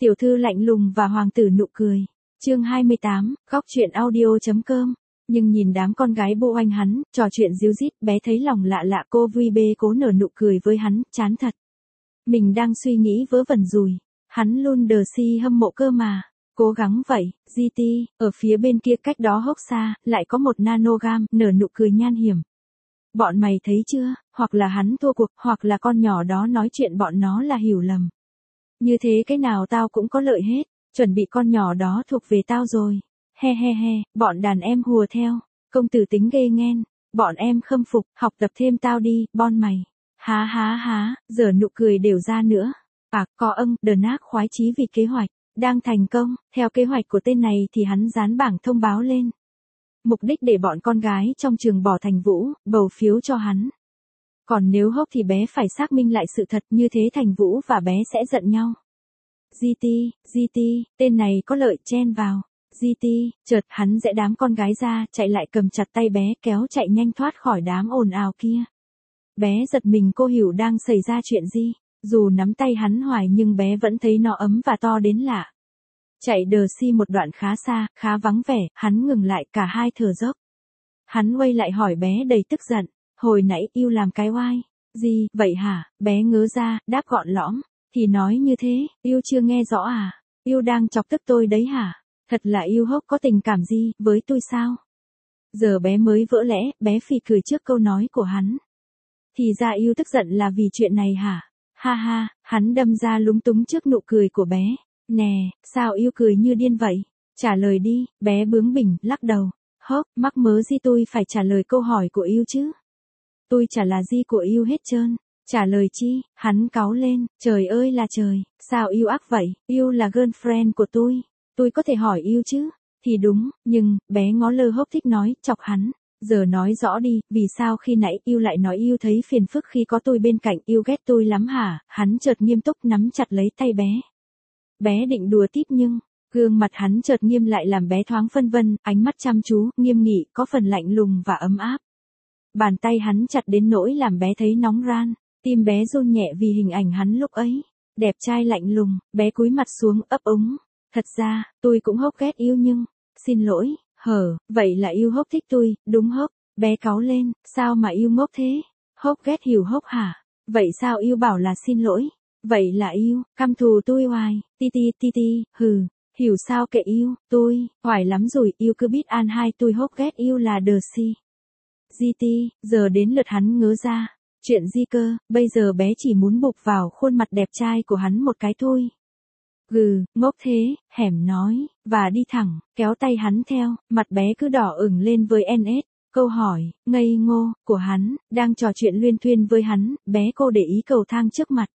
Tiểu thư lạnh lùng và hoàng tử nụ cười. Chương 28, góc truyện audio.com. Nhưng nhìn đám con gái bộ anh hắn, trò chuyện díu dít, bé thấy lòng lạ lạ. Cô vui bê cố nở nụ cười với hắn, chán thật. Mình đang suy nghĩ vớ vẩn rồi. Hắn luôn đờ si hâm mộ cơ mà. Cố gắng vậy, GT, ở phía bên kia cách đó hốc xa, lại có một nanogam, nở nụ cười nhan hiểm. Bọn mày thấy chưa, hoặc là hắn thua cuộc, hoặc là con nhỏ đó nói chuyện bọn nó là hiểu lầm. Như thế cái nào tao cũng có lợi hết, chuẩn bị con nhỏ đó thuộc về tao rồi. He he he, bọn đàn em hùa theo, công tử tính ghê nghen, bọn em khâm phục, học tập thêm tao đi, bon mày. Há há há, giờ nụ cười đều ra nữa. Có đờ nác khoái chí vì kế hoạch đang thành công, theo kế hoạch của tên này thì hắn dán bảng thông báo lên. Mục đích để bọn con gái trong trường bỏ Thành Vũ, bầu phiếu cho hắn. Còn nếu hốc thì bé phải xác minh lại sự thật, như thế Thành Vũ và bé sẽ giận nhau. GT, tên này có lợi, chen vào. GT, chợt hắn giãy đám con gái ra, chạy lại cầm chặt tay bé, kéo chạy nhanh thoát khỏi đám ồn ào kia. Bé giật mình, cô hiểu đang xảy ra chuyện gì. Dù nắm tay hắn hoài nhưng bé vẫn thấy nó ấm và to đến lạ. Chạy đờ si một đoạn khá xa, khá vắng vẻ, hắn ngừng lại, cả hai thở dốc. Hắn quay lại hỏi bé đầy tức giận, hồi nãy yêu làm cái oai. Gì, vậy hả? Bé ngớ ra, đáp gọn lõm. Thì nói như thế, yêu chưa nghe rõ à? Yêu đang chọc tức tôi đấy hả? Thật là yêu hốc có tình cảm gì, với tôi sao? Giờ bé mới vỡ lẽ, bé phì cười trước câu nói của hắn. Thì ra yêu tức giận là vì chuyện này hả? Ha ha, hắn đâm ra lúng túng trước nụ cười của bé. Nè, sao yêu cười như điên vậy? Trả lời đi, bé bướng bỉnh, lắc đầu. Hốc, mắc mớ gì tôi phải trả lời câu hỏi của yêu chứ? Tôi chả là gì của yêu hết trơn. Trả lời chi? Hắn cáu lên, trời ơi là trời, sao yêu ác vậy? Yêu là girlfriend của tôi có thể hỏi yêu chứ? Thì đúng, nhưng, bé ngó lơ hốc thích nói, chọc hắn. Giờ nói rõ đi, vì sao khi nãy yêu lại nói yêu thấy phiền phức khi có tôi bên cạnh, yêu ghét tôi lắm hả? Hắn chợt nghiêm túc nắm chặt lấy tay bé. Bé định đùa tít nhưng, gương mặt hắn chợt nghiêm lại làm bé thoáng phân vân, ánh mắt chăm chú, nghiêm nghị, có phần lạnh lùng và ấm áp. Bàn tay hắn chặt đến nỗi làm bé thấy nóng ran, tim bé run nhẹ vì hình ảnh hắn lúc ấy. Đẹp trai lạnh lùng, bé cúi mặt xuống ấp úng. Thật ra, tôi cũng hốc ghét yêu nhưng, xin lỗi. Vậy là yêu hốc thích tôi, đúng hốc? Bé cáu lên, sao mà yêu ngốc thế? Hốc ghét hiểu hốc hả? Vậy sao yêu bảo là xin lỗi? Vậy là yêu, căm thù tôi hoài, hiểu sao kệ yêu, tôi, hoài lắm rồi, yêu cứ biết an hai tôi hốc ghét yêu là đờ si. GT, giờ đến lượt hắn ngớ ra. Chuyện gì cơ, bây giờ bé chỉ muốn bục vào khuôn mặt đẹp trai của hắn một cái thôi. Ngốc thế, hẻm nói, và đi thẳng, kéo tay hắn theo, mặt bé cứ đỏ ửng lên với NS. Câu hỏi, ngây ngô, của hắn, đang trò chuyện luyên thuyên với hắn, bé cô để ý cầu thang trước mặt.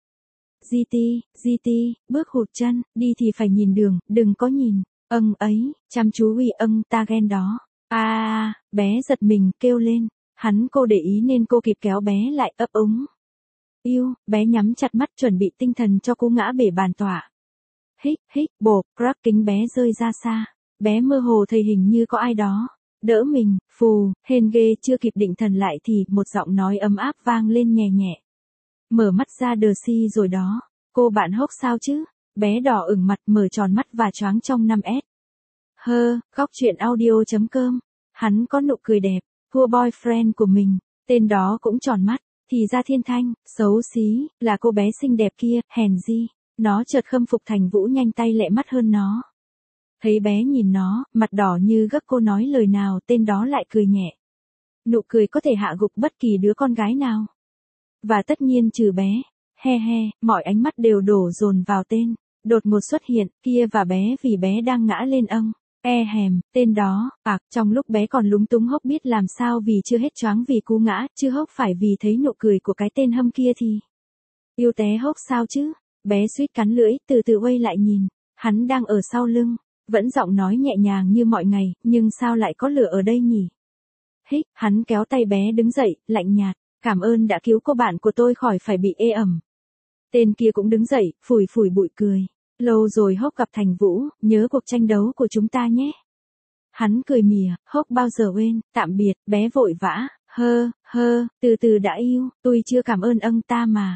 GT, bước hụt chân, đi thì phải nhìn đường, đừng có nhìn, ấy, chăm chú ta ghen đó. Bé giật mình, kêu lên, cô để ý nên cô kịp kéo bé lại, ấp úng. Yêu, bé nhắm chặt mắt chuẩn bị tinh thần cho cú ngã bể bàn tỏa. Bộp, crack, kính bé rơi ra xa. Bé mơ hồ thấy hình như có ai đó đỡ mình, phù, hên ghê, chưa kịp định thần lại thì một giọng nói ấm áp vang lên nhẹ nhẹ. Mở mắt ra đờ si rồi đó. Cô bạn hốc sao chứ? Bé đỏ ửng mặt, mở tròn mắt và choáng trong 5S. Góc truyện audio.com. Hắn có nụ cười đẹp, thua boyfriend của mình, tên đó cũng tròn mắt. Thì ra Thiên Thanh, xấu xí, là cô bé xinh đẹp kia, hèn gì. Nó chợt khâm phục Thành Vũ nhanh tay lẹ mắt hơn nó. Thấy bé nhìn nó, mặt đỏ như gấc, cô nói lời nào, tên đó lại cười nhẹ. Nụ cười có thể hạ gục bất kỳ đứa con gái nào. Và tất nhiên trừ bé. Mọi ánh mắt đều đổ dồn vào tên đột ngột xuất hiện kia và bé, vì bé đang ngã lên tên đó. Trong lúc bé còn lúng túng, hốc biết làm sao vì chưa hết choáng vì cú ngã, chứ hốc phải vì thấy nụ cười của cái tên hâm kia thì. Yêu té hốc sao chứ? Bé suýt cắn lưỡi, từ từ quay lại nhìn. Hắn đang ở sau lưng, vẫn giọng nói nhẹ nhàng như mọi ngày, nhưng sao lại có lửa ở đây nhỉ? Hắn kéo tay bé đứng dậy, lạnh nhạt. Cảm ơn đã cứu cô bạn của tôi khỏi phải bị ê ẩm. Tên kia cũng đứng dậy, phủi bụi cười. Lâu rồi hốc gặp Thành Vũ, nhớ cuộc tranh đấu của chúng ta nhé. Hắn cười mỉa, hốc bao giờ quên, tạm biệt, bé vội vã, từ từ đã yêu, tôi chưa cảm ơn ta mà.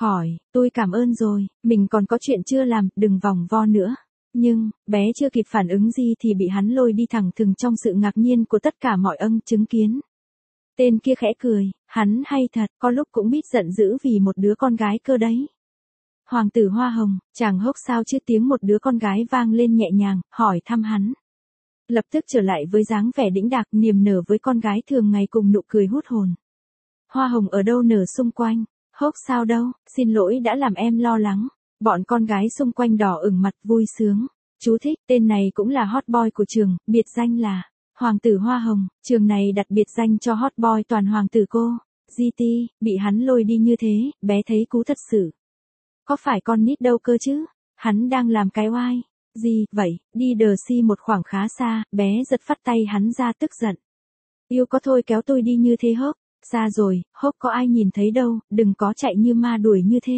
Khỏi, tôi cảm ơn rồi, mình còn có chuyện chưa làm, đừng vòng vo nữa. Nhưng, bé chưa kịp phản ứng gì thì bị hắn lôi đi thẳng thừng trong sự ngạc nhiên của tất cả mọi ân chứng kiến. Tên kia khẽ cười, hắn hay thật, có lúc cũng biết giận dữ vì một đứa con gái cơ đấy. Hoàng tử hoa hồng, chàng hốc sao chứ, tiếng một đứa con gái vang lên nhẹ nhàng, hỏi thăm hắn. Lập tức trở lại với dáng vẻ đĩnh đạc, niềm nở với con gái thường ngày cùng nụ cười hút hồn. Hoa hồng ở đâu nở xung quanh, hốc sao đâu, xin lỗi đã làm em lo lắng. Bọn con gái xung quanh đỏ ửng mặt vui sướng. Chú thích, tên này cũng là hot boy của trường, biệt danh là Hoàng tử Hoa Hồng, trường này đặt biệt danh cho hot boy toàn hoàng tử cô. GT, bị hắn lôi đi như thế, bé thấy cú thật sự. Có phải con nít đâu cơ chứ? Hắn đang làm cái oai. Gì, vậy, đi đờ si một khoảng khá xa, bé giật phắt tay hắn ra tức giận. Yêu có thôi kéo tôi đi như thế hốc. Xa rồi, hốc có ai nhìn thấy đâu, đừng có chạy như ma đuổi như thế.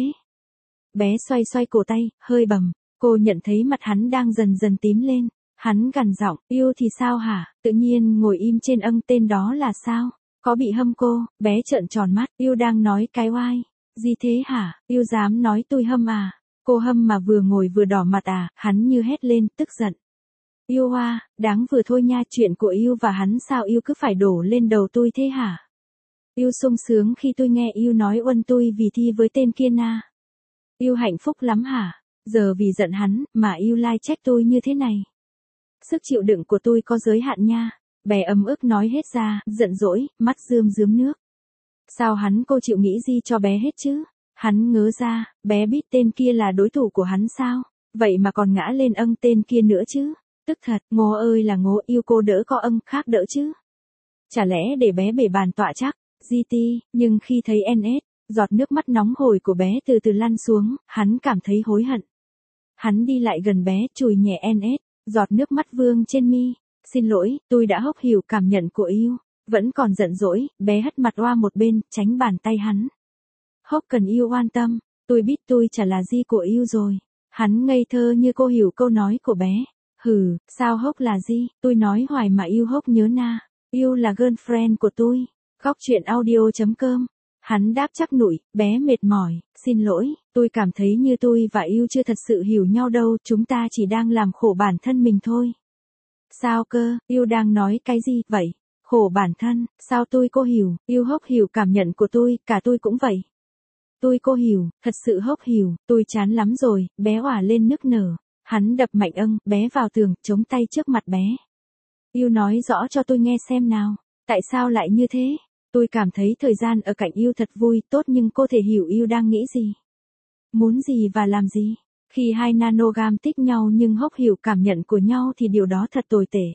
Bé xoay xoay cổ tay, hơi bầm. Cô nhận thấy mặt hắn đang dần dần tím lên. Hắn gằn giọng, yêu thì sao hả? Tự nhiên ngồi im trên tên đó là sao? Có bị hâm cô? Bé trợn tròn mắt, yêu đang nói cái oai. Gì thế hả? Yêu dám nói tôi hâm à? Cô hâm mà vừa ngồi vừa đỏ mặt à? Hắn như hét lên, tức giận. Yêu à, đáng vừa thôi nha, chuyện của yêu và hắn sao yêu cứ phải đổ lên đầu tôi thế hả? Yêu sung sướng khi tôi nghe yêu nói uân tôi vì thi với tên kia na. Yêu hạnh phúc lắm hả? Giờ vì giận hắn, mà yêu lai trách tôi như thế này. Sức chịu đựng của tôi có giới hạn nha. Bé ấm ức nói hết ra, giận dỗi, mắt rơm rớm nước. Sao hắn cô chịu nghĩ gì cho bé hết chứ? Hắn ngớ ra, bé biết tên kia là đối thủ của hắn sao? Vậy mà còn ngã lên tên kia nữa chứ? Tức thật, ngô ơi là ngô, yêu cô đỡ có khác đỡ chứ? Chả lẽ để bé bể bàn tọa chắc? GT, nhưng khi thấy NS, giọt nước mắt nóng hổi của bé từ từ lăn xuống, hắn cảm thấy hối hận. Hắn đi lại gần bé, chùi nhẹ NS, giọt nước mắt vương trên mi. Xin lỗi, tôi đã hốc hiểu cảm nhận của yêu. Vẫn còn giận dỗi, bé hất mặt oa một bên, tránh bàn tay hắn. Hốc cần yêu quan tâm, tôi biết tôi chả là gì của yêu rồi. Hắn ngây thơ như cô hiểu câu nói của bé. Hừ, sao hốc là gì, tôi nói hoài mà yêu hốc nhớ na. Yêu là girlfriend của tôi. Góc chuyện audio.com. Hắn đáp chắc nụi, bé mệt mỏi, xin lỗi, tôi cảm thấy như tôi và yêu chưa thật sự hiểu nhau đâu, chúng ta chỉ đang làm khổ bản thân mình thôi. Sao cơ, yêu đang nói cái gì vậy? Khổ bản thân, sao tôi cô hiểu, yêu hốc hiểu cảm nhận của tôi, cả tôi cũng vậy. Tôi cô hiểu, thật sự hốc hiểu, tôi chán lắm rồi, bé òa lên nức nở. Hắn đập mạnh bé vào tường, chống tay trước mặt bé. Yêu nói rõ cho tôi nghe xem nào, tại sao lại như thế? Tôi cảm thấy thời gian ở cạnh yêu thật vui, tốt nhưng cô thể hiểu yêu đang nghĩ gì. Muốn gì và làm gì. Khi hai nanogam thích nhau nhưng hốc hiểu cảm nhận của nhau thì điều đó thật tồi tệ.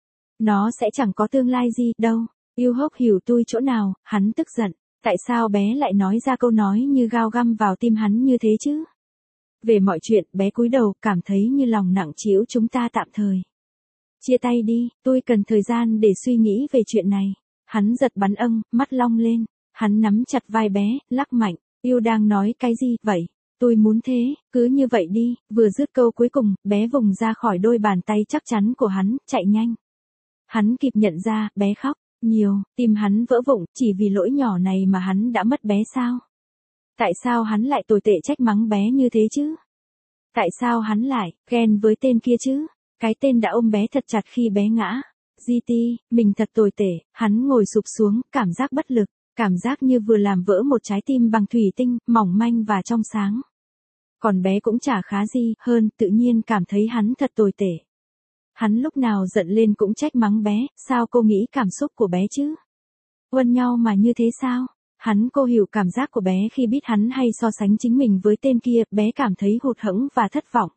Nó sẽ chẳng có tương lai gì đâu. Yêu hốc hiểu tôi chỗ nào, hắn tức giận. Tại sao bé lại nói ra câu nói như gao găm vào tim hắn như thế chứ? Về mọi chuyện, bé cúi đầu, cảm thấy như lòng nặng trĩu, chúng ta tạm thời chia tay đi, tôi cần thời gian để suy nghĩ về chuyện này. Hắn giật bắn mắt long lên. Hắn nắm chặt vai bé, lắc mạnh. Yêu đang nói cái gì vậy? Tôi muốn thế, cứ như vậy đi. Vừa dứt câu cuối cùng, bé vùng ra khỏi đôi bàn tay chắc chắn của hắn, chạy nhanh. Hắn kịp nhận ra, bé khóc nhiều, tim hắn vỡ vụn, chỉ vì lỗi nhỏ này mà hắn đã mất bé sao? Tại sao hắn lại tồi tệ trách mắng bé như thế chứ? Tại sao hắn lại ghen với tên kia chứ? Cái tên đã ôm bé thật chặt khi bé ngã. GT, mình thật tồi tệ. Hắn ngồi sụp xuống, cảm giác bất lực, cảm giác như vừa làm vỡ một trái tim bằng thủy tinh, mỏng manh và trong sáng. Còn bé cũng chả khá gì hơn, tự nhiên cảm thấy hắn thật tồi tệ. Hắn lúc nào giận lên cũng trách mắng bé, sao cô nghĩ cảm xúc của bé chứ? Quên nhau mà như thế sao? Hắn cô hiểu cảm giác của bé khi biết hắn hay so sánh chính mình với tên kia, bé cảm thấy hụt hẫng và thất vọng.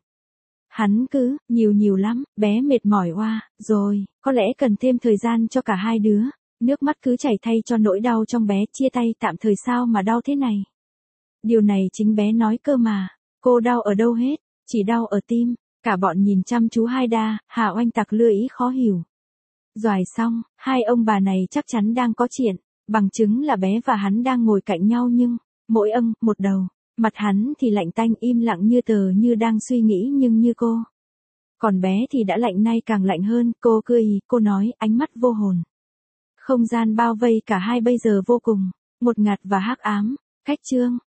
Hắn cứ, nhiều lắm, bé mệt mỏi oa, rồi, có lẽ cần thêm thời gian cho cả hai đứa. Nước mắt cứ chảy thay cho nỗi đau trong bé, chia tay tạm thời sao mà đau thế này. Điều này chính bé nói cơ mà, cô đau ở đâu hết, chỉ đau ở tim. Cả bọn nhìn chăm chú hai đa, Hà Oanh tặc lưỡi khó hiểu. Doài xong, hai ông bà này chắc chắn đang có chuyện, bằng chứng là bé và hắn đang ngồi cạnh nhau nhưng, mỗi một đầu, mặt hắn thì lạnh tanh im lặng như tờ như đang suy nghĩ nhưng như cô. Còn bé thì đã lạnh nay càng lạnh hơn, cô cười, cô nói, ánh mắt vô hồn. Không gian bao vây cả hai bây giờ vô cùng, ngột ngạt và hắc ám, cách chương.